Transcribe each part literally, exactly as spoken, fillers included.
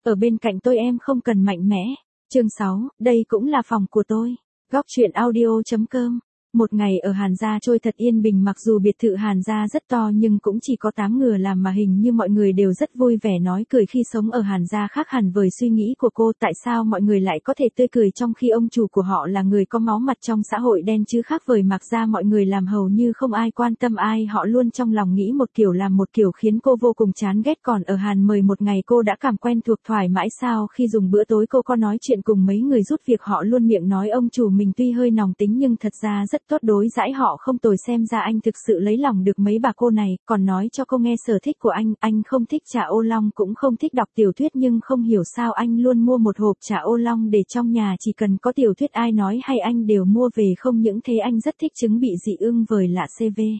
Ở bên cạnh tôi em không cần mạnh mẽ. Chương sáu, đây cũng là phòng của tôi. Góc truyện audio.com. Một ngày ở Hàn Gia trôi thật yên bình, mặc dù biệt thự Hàn Gia rất to nhưng cũng chỉ có tám người làm mà hình như mọi người đều rất vui vẻ nói cười khi sống ở Hàn Gia, khác hẳn với suy nghĩ của cô. Tại sao mọi người lại có thể tươi cười trong khi ông chủ của họ là người có máu mặt trong xã hội đen, chứ khác với Mạc Gia mọi người làm hầu như không ai quan tâm ai, họ luôn trong lòng nghĩ một kiểu làm một kiểu, khiến cô vô cùng chán ghét. Còn ở Hàn mời một ngày cô đã cảm quen thuộc thoải mái. Sao khi dùng bữa tối cô có nói chuyện cùng mấy người giúp việc, họ luôn miệng nói ông chủ mình tuy hơi nòng tính nhưng thật ra rất tốt, đối đãi họ không tồi, xem ra anh thực sự lấy lòng được mấy bà cô này. Còn nói cho cô nghe sở thích của anh, anh không thích trà ô long cũng không thích đọc tiểu thuyết, nhưng không hiểu sao anh luôn mua một hộp trà ô long để trong nhà, chỉ cần có tiểu thuyết ai nói hay anh đều mua về. Không những thế anh rất thích trứng bị dị ưng vời lạ xê vê.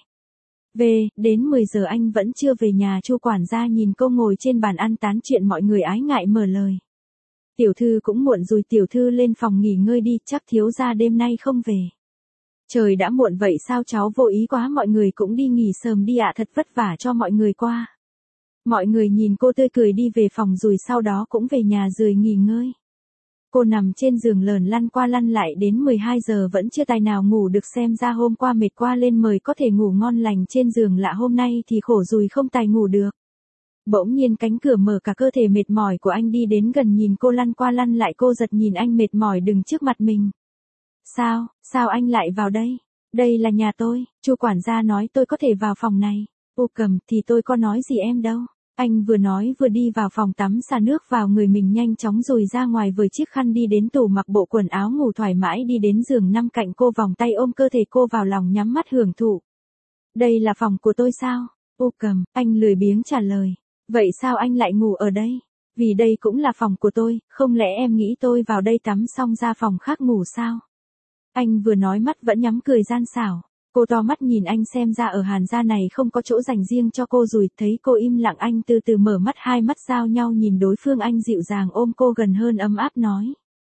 Về, đến mười giờ anh vẫn chưa về nhà. Chu quản gia nhìn cô ngồi trên bàn ăn tán chuyện, mọi người ái ngại mở lời. Tiểu thư cũng muộn rồi, tiểu thư lên phòng nghỉ ngơi đi, chắc thiếu gia đêm nay không về. Trời đã muộn vậy sao, cháu vô ý quá, mọi người cũng đi nghỉ sớm đi ạ, thật vất vả cho mọi người qua. Mọi người nhìn cô tươi cười đi về phòng rồi sau đó cũng về nhà rồi nghỉ ngơi. Cô nằm trên giường lờn lăn qua lăn lại đến mười hai giờ vẫn chưa tài nào ngủ được, xem ra hôm qua mệt quá lên mời có thể ngủ ngon lành trên giường, lạ hôm nay thì khổ rồi không tài ngủ được. Bỗng nhiên cánh cửa mở, cả cơ thể mệt mỏi của anh đi đến gần nhìn cô lăn qua lăn lại. Cô giật nhìn anh mệt mỏi đứng trước mặt mình. Sao, sao anh lại vào đây? Đây là nhà tôi, Chu quản gia nói tôi có thể vào phòng này. Ô cầm, thì tôi có nói gì em đâu. Anh vừa nói vừa đi vào phòng tắm, xả nước vào người mình nhanh chóng rồi ra ngoài với chiếc khăn đi đến tủ mặc bộ quần áo ngủ thoải mái, đi đến giường nằm cạnh cô, vòng tay ôm cơ thể cô vào lòng, nhắm mắt hưởng thụ. Đây là phòng của tôi sao? Ô cầm, anh lười biếng trả lời. Vậy sao anh lại ngủ ở đây? Vì đây cũng là phòng của tôi, không lẽ em nghĩ tôi vào đây tắm xong ra phòng khác ngủ sao? Anh vừa nói mắt vẫn nhắm cười gian xảo. Cô to mắt nhìn anh, xem ra ở Hàn Gia này không có chỗ dành riêng cho cô rồi. Thấy cô im lặng, anh từ từ mở mắt, hai mắt giao nhau nhìn đối phương, anh dịu dàng ôm cô gần hơn, ấm áp nói.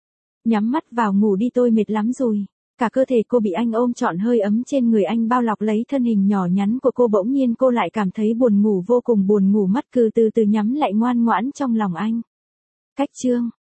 Nhắm mắt vào ngủ đi, tôi mệt lắm rồi. Cả cơ thể cô bị anh ôm trọn, hơi ấm trên người anh bao lọc lấy thân hình nhỏ nhắn của cô. Bỗng nhiên cô lại cảm thấy buồn ngủ, vô cùng buồn ngủ, mắt cứ từ từ nhắm lại ngoan ngoãn trong lòng anh. Cách chương